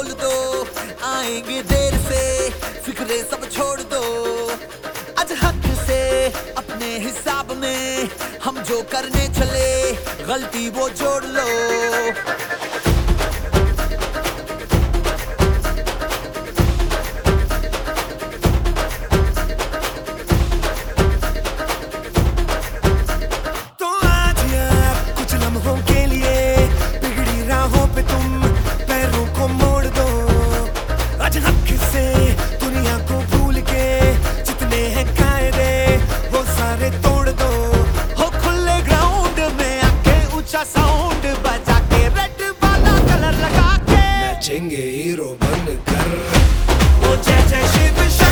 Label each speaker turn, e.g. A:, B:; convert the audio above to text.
A: बोल दो, आएंगे देर से, फिक्रे सब छोड़ दो। आज हक से अपने हिसाब में हम जो करने चले, गलती वो जोड़ लो।
B: तो आज यार कुछ लम्हों के लिए बिगड़ी राहों पे तुम पैरों को मोड़ दो। आज हक से दुनिया को भूल के जितने हैं कायदे वो सारे तोड़ दो।
A: हो खुले ग्राउंड में आके ऊंचा साउंड बजा के, रेड वाला कलर लगा के
B: नाचेंगे हीरो बनकर।
A: ओ जय जय शिव